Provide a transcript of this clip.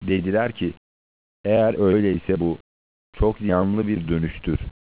Dediler ki, eğer öyleyse bu çok ziyanlı bir dönüştür.